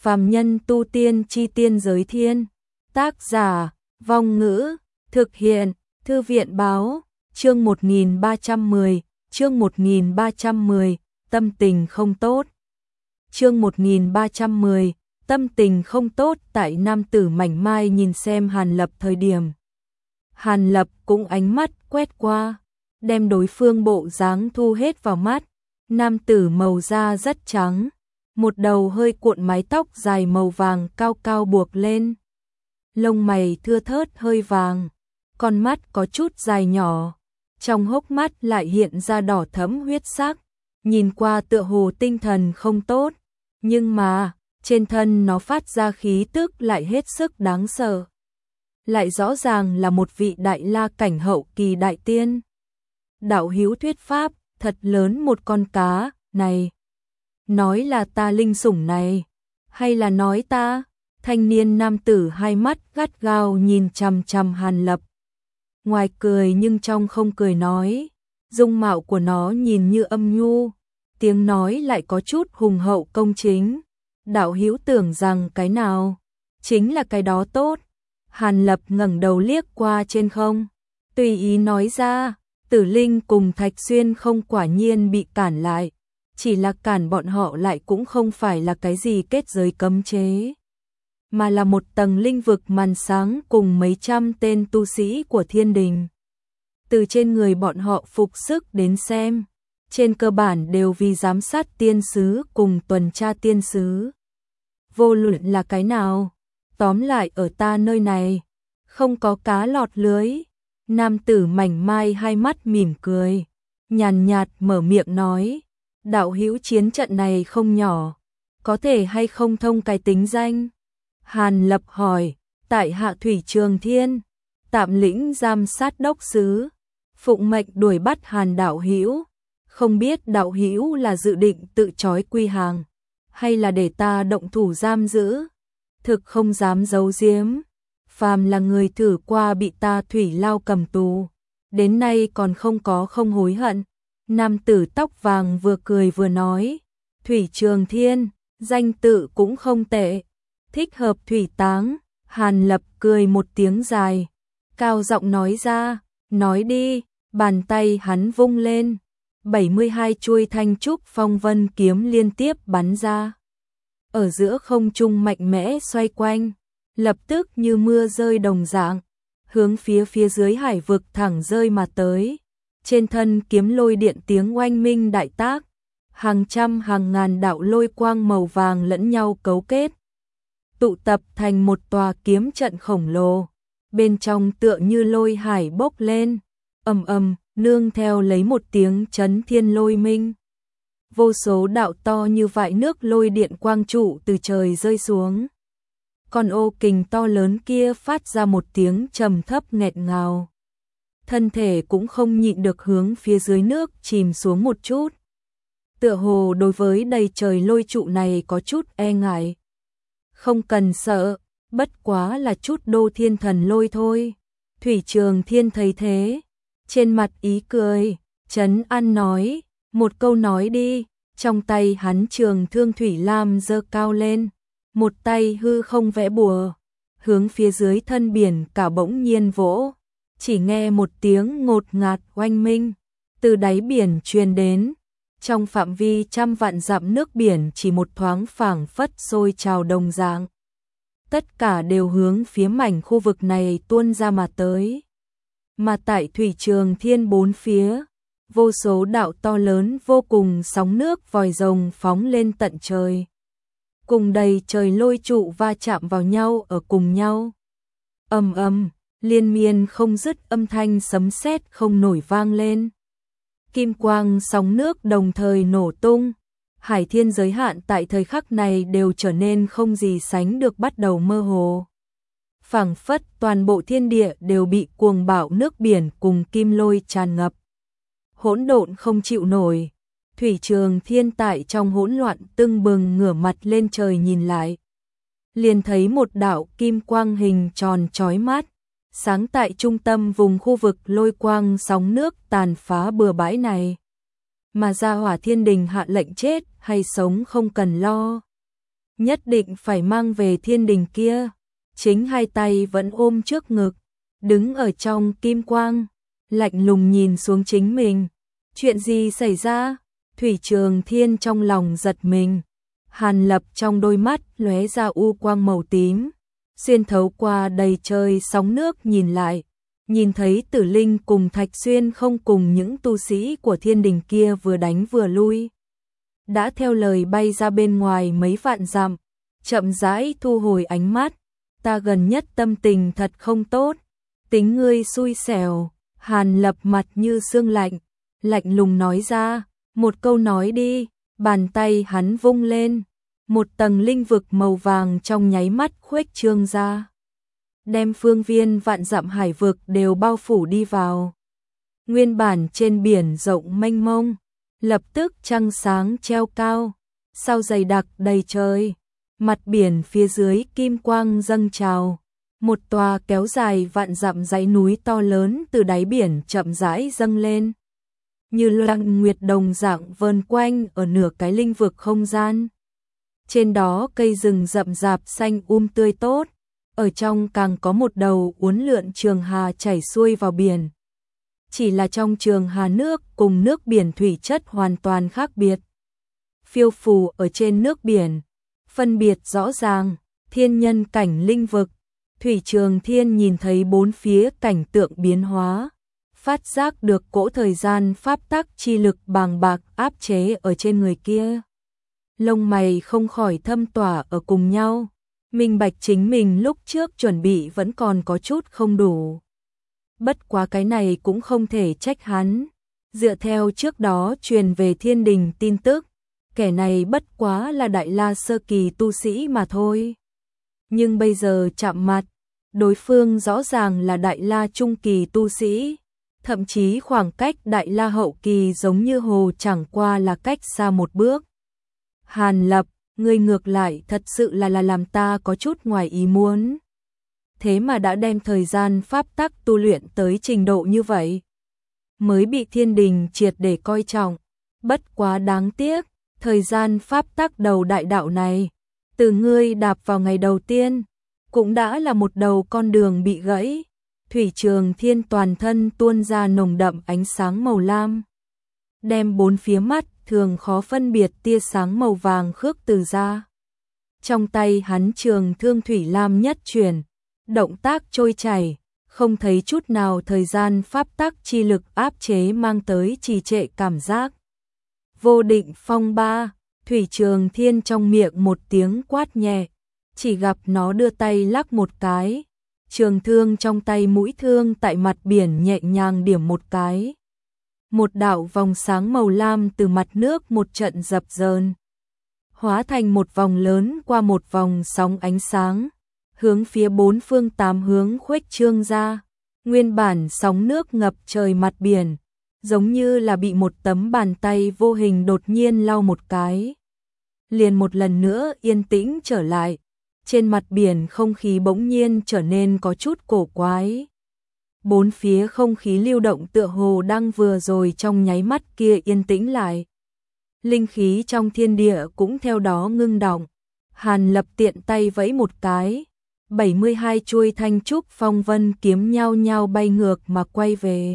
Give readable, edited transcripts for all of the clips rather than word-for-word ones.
Phàm nhân tu tiên chi tiên giới thiên. Tác giả, Vong Ngữ, thực hiện, Thư viện báo, chương 1310, chương 1310, tâm tình không tốt. Chương 1310, tâm tình không tốt. Tại nam tử mảnh mai nhìn xem Hàn Lập thời điểm. Hàn Lập cũng ánh mắt quét qua, đem đối phương bộ dáng thu hết vào mắt. Nam tử màu da rất trắng, một đầu hơi cuộn mái tóc dài màu vàng cao cao buộc lên. Lông mày thưa thớt hơi vàng, con mắt có chút dài nhỏ, trong hốc mắt lại hiện ra đỏ thẫm huyết sắc, nhìn qua tựa hồ tinh thần không tốt, nhưng mà trên thân nó phát ra khí tức lại hết sức đáng sợ. Lại rõ ràng là một vị đại la cảnh hậu kỳ đại tiên. Đạo hữu thuyết pháp, thật lớn một con cá, này. Nói là ta linh sủng này, hay là nói ta? Thanh niên nam tử hai mắt gắt gao nhìn chằm chằm Hàn Lập. Ngoài cười nhưng trong không cười nói, dung mạo của nó nhìn như âm nhu, tiếng nói lại có chút hùng hậu công chính. Đạo hữu tưởng rằng cái nào chính là cái đó tốt. Hàn Lập ngẩng đầu liếc qua trên không, tùy ý nói ra, Tử Linh cùng Thạch Xuyên không quả nhiên bị cản lại, chỉ là cản bọn họ lại cũng không phải là cái gì kết giới cấm chế, mà là một tầng linh vực màn sáng cùng mấy trăm tên tu sĩ của thiên đình. Từ trên người bọn họ phục sức đến xem, trên cơ bản đều vì giám sát tiên sứ cùng tuần tra tiên sứ. Vô luận là cái nào, tóm lại ở ta nơi này, không có cá lọt lưới. Nam tử mảnh mai hai mắt mỉm cười, nhàn nhạt mở miệng nói, đạo hữu chiến trận này không nhỏ, có thể hay không thông cái tính danh? Hàn Lập hỏi, tại hạ Thủy Trường Thiên, tạm lĩnh giám sát đốc sứ, phụng mệnh đuổi bắt Hàn đạo hữu, không biết đạo hữu là dự định tự trói quy hàng, hay là để ta động thủ giam giữ? Thực không dám giấu giếm, phàm là người thử qua bị ta thủy lao cầm tù, đến nay còn không hối hận. Nam tử tóc vàng vừa cười vừa nói, Thủy Trường Thiên, danh tự cũng không tệ, thích hợp thủy táng. Hàn Lập cười một tiếng dài, cao giọng nói ra, nói đi. Bàn tay hắn vung lên, 72 chuôi thanh trúc phong vân kiếm liên tiếp bắn ra, ở giữa không trung mạnh mẽ xoay quanh, lập tức như mưa rơi đồng dạng, hướng phía dưới hải vực thẳng rơi mà tới. Trên thân kiếm lôi điện tiếng oanh minh đại tác, hàng trăm hàng ngàn đạo lôi quang màu vàng lẫn nhau cấu kết, tụ tập thành một tòa kiếm trận khổng lồ, bên trong tựa như lôi hải bốc lên, ầm ầm, nương theo lấy một tiếng chấn thiên lôi minh. Vô số đạo to như vại nước lôi điện quang trụ từ trời rơi xuống. Con ô kình to lớn kia phát ra một tiếng trầm thấp nghẹt ngào. Thân thể cũng không nhịn được hướng phía dưới nước chìm xuống một chút. Tựa hồ đối với đầy trời lôi trụ này có chút e ngại. Không cần sợ, bất quá là chút đô thiên thần lôi thôi. Thủy Trường Thiên thấy thế, trên mặt ý cười, trấn an nói, một câu nói đi. Trong tay hắn trường thương thủy lam giơ cao lên, một tay hư không vẽ bùa, hướng phía dưới thân biển cả bỗng nhiên vỗ, chỉ nghe một tiếng ngột ngạt oanh minh từ đáy biển truyền đến, trong phạm vi trăm vạn dặm nước biển chỉ một thoáng phảng phất sôi trào đồng dạng, tất cả đều hướng phía mảnh khu vực này tuôn ra mà tới. Mà tại Thủy Trường Thiên bốn phía, vô số đạo to lớn vô cùng sóng nước vòi rồng phóng lên tận trời, cùng đầy trời lôi trụ va chạm vào nhau ở cùng nhau. Ầm ầm, liên miên không dứt âm thanh sấm sét không nổi vang lên. Kim quang sóng nước đồng thời nổ tung, hải thiên giới hạn tại thời khắc này đều trở nên không gì sánh được bắt đầu mơ hồ. Phảng phất toàn bộ thiên địa đều bị cuồng bạo nước biển cùng kim lôi tràn ngập. Hỗn độn không chịu nổi. Thủy Trường Thiên tại trong hỗn loạn tưng bừng ngửa mặt lên trời nhìn lại, liền thấy một đạo kim quang hình tròn chói mắt, sáng tại trung tâm vùng khu vực lôi quang sóng nước tàn phá bừa bãi này. Mà gia hỏa thiên đình hạ lệnh chết hay sống không cần lo. nhất định phải mang về thiên đình kia. Chính hai tay vẫn ôm trước ngực, đứng ở trong kim quang, lạnh lùng nhìn xuống chính mình. Chuyện gì xảy ra? Thủy Trường Thiên trong lòng giật mình. Hàn Lập trong đôi mắt lóe ra u quang màu tím, xuyên thấu qua đầy trời sóng nước nhìn lại, nhìn thấy Tử Linh cùng Thạch Xuyên không cùng những tu sĩ của thiên đình kia vừa đánh vừa lui. Đã theo lời bay ra bên ngoài mấy vạn dặm, chậm rãi thu hồi ánh mắt. Ta gần nhất tâm tình thật không tốt, tính ngươi xui xẻo. Hàn Lập mặt như xương lạnh, lạnh lùng nói ra, một câu nói đi. Bàn tay hắn vung lên, một tầng linh vực màu vàng trong nháy mắt khuếch trương ra, đem phương viên vạn dặm hải vực đều bao phủ đi vào. Nguyên bản trên biển rộng mênh mông, lập tức trăng sáng treo cao, sao dày đặc đầy trời, mặt biển phía dưới kim quang dâng trào, một tòa kéo dài vạn dặm dãy núi to lớn từ đáy biển chậm rãi dâng lên, như lăng nguyệt đồng dạng vờn quanh ở nửa cái linh vực không gian. Trên đó cây rừng rậm rạp xanh tươi tốt, ở trong càng có một đầu uốn lượn trường hà chảy xuôi vào biển. Chỉ là trong trường hà nước cùng nước biển thủy chất hoàn toàn khác biệt. Phiêu phù ở trên nước biển, phân biệt rõ ràng, thiên nhân cảnh linh vực. Thủy Trường Thiên nhìn thấy bốn phía cảnh tượng biến hóa, phát giác được cỗ thời gian pháp tắc chi lực bàng bạc áp chế ở trên người kia. Lông mày không khỏi thâm tỏa ở cùng nhau, minh bạch chính mình lúc trước chuẩn bị vẫn còn có chút không đủ. Bất quá cái này cũng không thể trách hắn, dựa theo trước đó truyền về thiên đình tin tức, kẻ này bất quá là đại la sơ kỳ tu sĩ mà thôi. Nhưng bây giờ chạm mặt, đối phương rõ ràng là đại la trung kỳ tu sĩ, thậm chí khoảng cách đại la hậu kỳ giống như hồ chẳng qua là cách xa một bước. Hàn Lập, ngươi ngược lại thật sự là làm ta có chút ngoài ý muốn. Thế mà đã đem thời gian pháp tắc tu luyện tới trình độ như vậy, mới bị thiên đình triệt để coi trọng. Bất quá đáng tiếc, thời gian pháp tắc đầu đại đạo này, từ ngươi đạp vào ngày đầu tiên, cũng đã là một đầu con đường bị gãy. Thủy Trường Thiên toàn thân tuôn ra nồng đậm ánh sáng màu lam, đem bốn phía mắt thường khó phân biệt tia sáng màu vàng khước từ ra. Trong tay hắn trường thương thủy lam nhất chuyển, động tác trôi chảy, không thấy chút nào thời gian pháp tắc chi lực áp chế mang tới trì trệ cảm giác. Vô định phong ba, Thủy Trường Thiên trong miệng một tiếng quát nhẹ, chỉ gặp nó đưa tay lắc một cái, trường thương trong tay mũi thương tại mặt biển nhẹ nhàng điểm một cái. Một đạo vòng sáng màu lam từ mặt nước một trận dập dờn, hóa thành một vòng lớn qua một vòng sóng ánh sáng, hướng phía bốn phương tám hướng khuếch trương ra. Nguyên bản sóng nước ngập trời mặt biển, giống như là bị một tấm bàn tay vô hình đột nhiên lau một cái, liền một lần nữa yên tĩnh trở lại. Trên mặt biển không khí bỗng nhiên trở nên có chút cổ quái. Bốn phía không khí lưu động tựa hồ đang vừa rồi trong nháy mắt kia yên tĩnh lại. Linh khí trong thiên địa cũng theo đó ngưng đọng. Hàn Lập tiện tay vẫy một cái, 72 chuôi thanh trúc phong vân kiếm nhau nhau bay ngược mà quay về.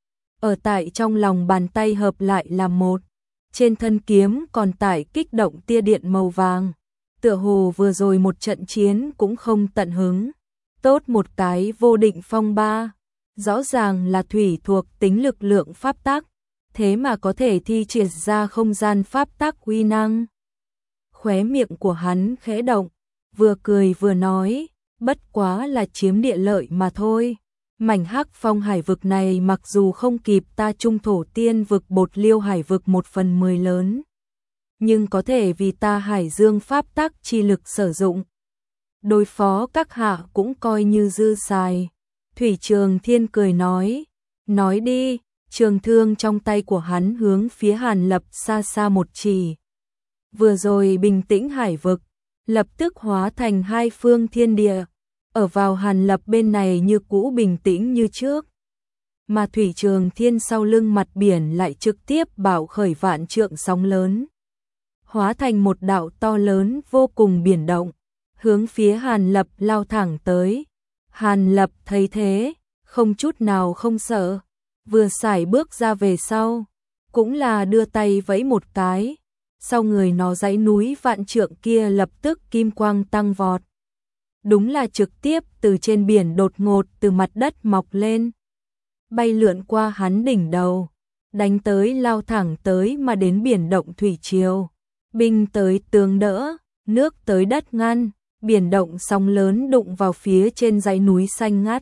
Ở tại trong lòng bàn tay hợp lại làm một, trên thân kiếm còn tải kích động tia điện màu vàng. Tựa hồ vừa rồi một trận chiến cũng không tận hứng. Tốt một cái vô định phong ba, rõ ràng là thủy thuộc tính lực lượng pháp tắc, thế mà có thể thi triển ra không gian pháp tắc uy năng. Khóe miệng của hắn khẽ động, vừa cười vừa nói, bất quá là chiếm địa lợi mà thôi. Mảnh hắc phong hải vực này mặc dù không kịp ta trung thổ tiên vực bột liêu hải vực 1/10 lớn, nhưng có thể vì ta hải dương pháp tắc chi lực sử dụng. Đối phó các hạ cũng coi như dư xài. Thủy Trường Thiên cười nói đi. Trường thương trong tay của hắn hướng phía Hàn Lập xa xa một chỉ. Vừa rồi bình tĩnh hải vực, lập tức hóa thành hai phương thiên địa, ở vào Hàn Lập bên này như cũ bình tĩnh như trước. Mà Thủy Trường Thiên sau lưng mặt biển lại trực tiếp bạo khởi vạn trượng sóng lớn. hóa thành một đạo to lớn vô cùng biển động, hướng phía Hàn Lập lao thẳng tới. Hàn Lập thấy thế, không chút nào không sợ, vừa sải bước ra về sau, cũng là đưa tay vẫy một cái, sau người nó dãy núi vạn trượng kia lập tức kim quang tăng vọt. Đúng là trực tiếp từ trên biển đột ngột từ mặt đất mọc lên, bay lượn qua hắn đỉnh đầu, đánh tới lao thẳng tới mà đến biển động thủy triều. Binh tới tướng đỡ, nước tới đất ngăn, biển động sóng lớn đụng vào phía trên dãy núi xanh ngắt.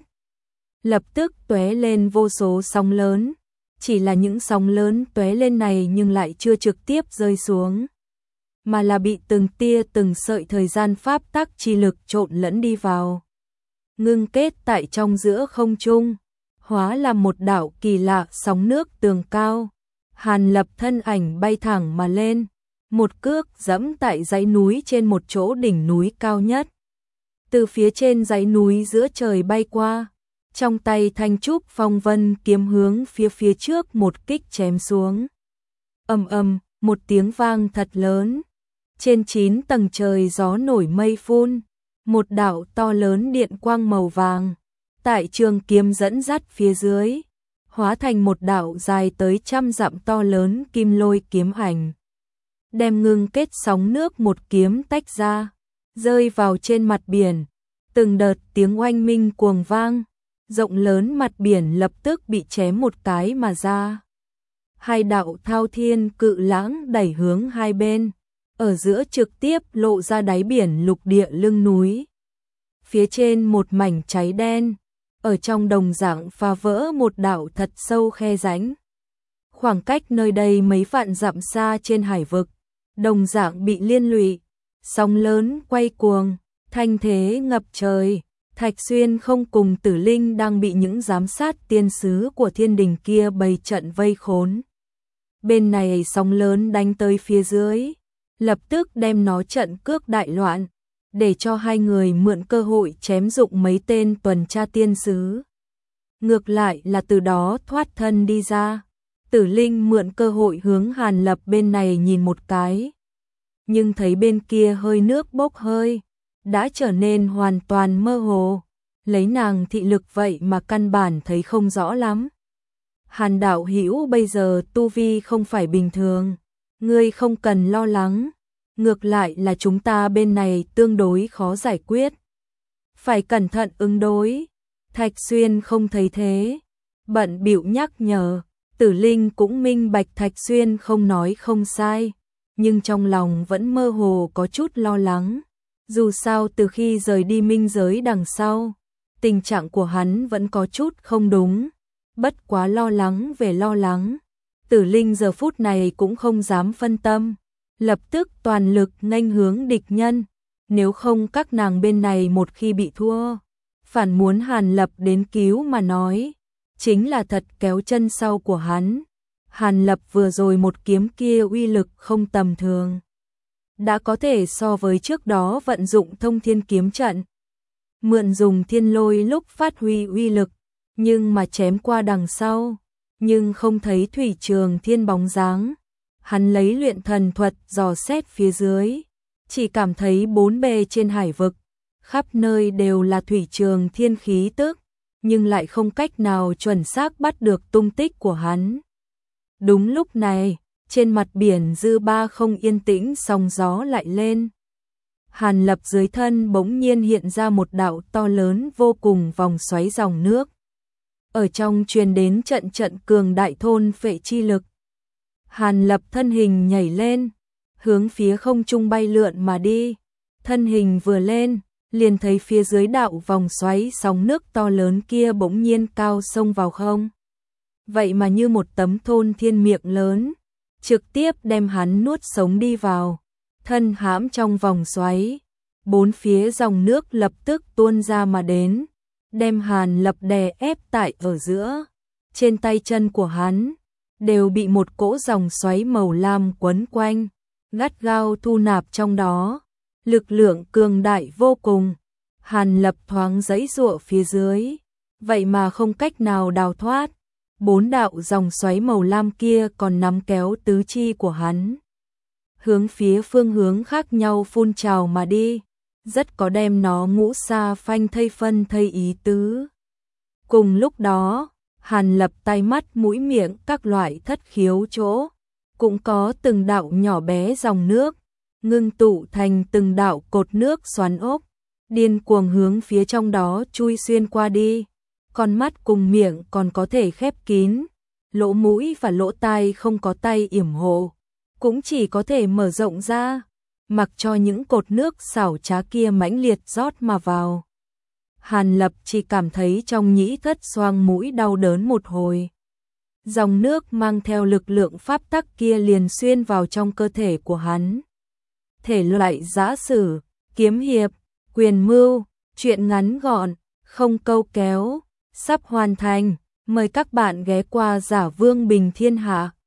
Lập tức tóe lên vô số sóng lớn, chỉ là những sóng lớn tóe lên này nhưng lại chưa trực tiếp rơi xuống, mà là bị từng tia từng sợi thời gian pháp tắc chi lực trộn lẫn đi vào, ngưng kết tại trong giữa không trung, hóa làm một đảo kỳ lạ sóng nước tường cao. Hàn Lập thân ảnh bay thẳng mà lên, một cước giẫm tại dãy núi trên một chỗ đỉnh núi cao nhất. Từ phía trên dãy núi giữa trời bay qua, trong tay thanh trúc phong vân kiếm hướng phía trước một kích chém xuống. Ầm ầm, một tiếng vang thật lớn. Trên 9 tầng trời gió nổi mây phun, một đạo to lớn điện quang màu vàng, tại trường kiếm dẫn dắt phía dưới, hóa thành một đạo dài tới 100 dặm to lớn kim lôi kiếm ảnh. Đem ngưng kết sóng nước một kiếm tách ra, rơi vào trên mặt biển, từng đợt tiếng oanh minh cuồng vang, rộng lớn mặt biển lập tức bị chém một cái mà ra. Hai đạo thao thiên cự lãng đẩy hướng hai bên, ở giữa trực tiếp lộ ra đáy biển lục địa lưng núi. Phía trên một mảnh cháy đen, ở trong đồng dạng phá vỡ một đảo thật sâu khe rãnh. Khoảng cách nơi đây mấy vạn dặm xa trên hải vực, đồng dạng bị liên lụy, sóng lớn quay cuồng, thanh thế ngập trời. Thạch Xuyên không cùng Tử Linh đang bị những giám sát tiên sứ của thiên đình kia bày trận vây khốn. Bên này sóng lớn đánh tới phía dưới, lập tức đem nó trận cước đại loạn, để cho hai người mượn cơ hội chém dụng mấy tên tuần tra tiên sứ. Ngược lại là từ đó thoát thân đi ra. Tử Linh mượn cơ hội hướng Hàn Lập bên này nhìn một cái, nhưng thấy bên kia hơi nước bốc hơi, đã trở nên hoàn toàn mơ hồ, lấy nàng thị lực vậy mà căn bản thấy không rõ lắm. Hàn đạo hữu bây giờ tu vi không phải bình thường, ngươi không cần lo lắng, ngược lại là chúng ta bên này tương đối khó giải quyết, phải cẩn thận ứng đối. Thạch Xuyên không thấy thế, bận bịu nhắc nhở. Tử Linh cũng minh bạch Thạch Xuyên không nói không sai, nhưng trong lòng vẫn mơ hồ có chút lo lắng. Dù sao từ khi rời đi minh giới đằng sau, tình trạng của hắn vẫn có chút không đúng, bất quá lo lắng về lo lắng. Tử Linh giờ phút này cũng không dám phân tâm, lập tức toàn lực nghênh hướng địch nhân, nếu không các nàng bên này một khi bị thua, phản muốn Hàn Lập đến cứu mà nói, chính là thật kéo chân sau của hắn. Hàn Lập vừa rồi một kiếm kia uy lực không tầm thường, đã có thể so với trước đó vận dụng thông thiên kiếm trận, mượn dùng thiên lôi lúc phát huy uy lực, nhưng mà chém qua đằng sau, nhưng không thấy thủy trường thiên bóng dáng. Hắn lấy luyện thần thuật dò xét phía dưới, chỉ cảm thấy bốn bề trên hải vực, khắp nơi đều là thủy trường thiên khí tức, nhưng lại không cách nào chuẩn xác bắt được tung tích của hắn. Đúng lúc này, trên mặt biển dư ba không yên tĩnh, sóng gió lại lên. Hàn Lập dưới thân bỗng nhiên hiện ra một đạo to lớn vô cùng vòng xoáy dòng nước. Ở trong truyền đến trận trận cường đại thôn phệ chi lực. Hàn Lập thân hình nhảy lên, hướng phía không trung bay lượn mà đi. Thân hình vừa lên, liền thấy phía dưới đạo vòng xoáy sóng nước to lớn kia bỗng nhiên cao xông vào không. Vậy mà như một tấm thôn thiên miệng lớn, trực tiếp đem hắn nuốt sống đi vào, thân hãm trong vòng xoáy. Bốn phía dòng nước lập tức tuôn ra mà đến, đem Hàn Lập đè ép tại ở giữa. Trên tay chân của hắn đều bị một cỗ dòng xoáy màu lam quấn quanh, gắt gao thu nạp trong đó, lực lượng cường đại vô cùng. Hàn Lập thoáng giãy giụa phía dưới, vậy mà không cách nào đào thoát. Bốn đạo dòng xoáy màu lam kia còn nắm kéo tứ chi của hắn, hướng phía phương hướng khác nhau phun trào mà đi, rất có đem nó ngũ sa phanh thây phân thây ý tứ. Cùng lúc đó, Hàn Lập tay mắt mũi miệng các loại thất khiếu chỗ, cũng có từng đạo nhỏ bé dòng nước, ngưng tụ thành từng đạo cột nước xoắn ốc, điên cuồng hướng phía trong đó chui xuyên qua đi. Con mắt cùng miệng còn có thể khép kín, lỗ mũi và lỗ tai không có tay yểm hộ, cũng chỉ có thể mở rộng ra, mặc cho những cột nước xảo trá kia mãnh liệt rót mà vào. Hàn Lập chỉ cảm thấy trong nhĩ thất xoang mũi đau đớn một hồi. Dòng nước mang theo lực lượng pháp tắc kia liền xuyên vào trong cơ thể của hắn. Thể loại giã sử, kiếm hiệp, quyền mưu, truyện ngắn gọn, không câu kéo, sắp hoàn thành. Mời các bạn ghé qua Giả Vương Bình Thiên Hạ.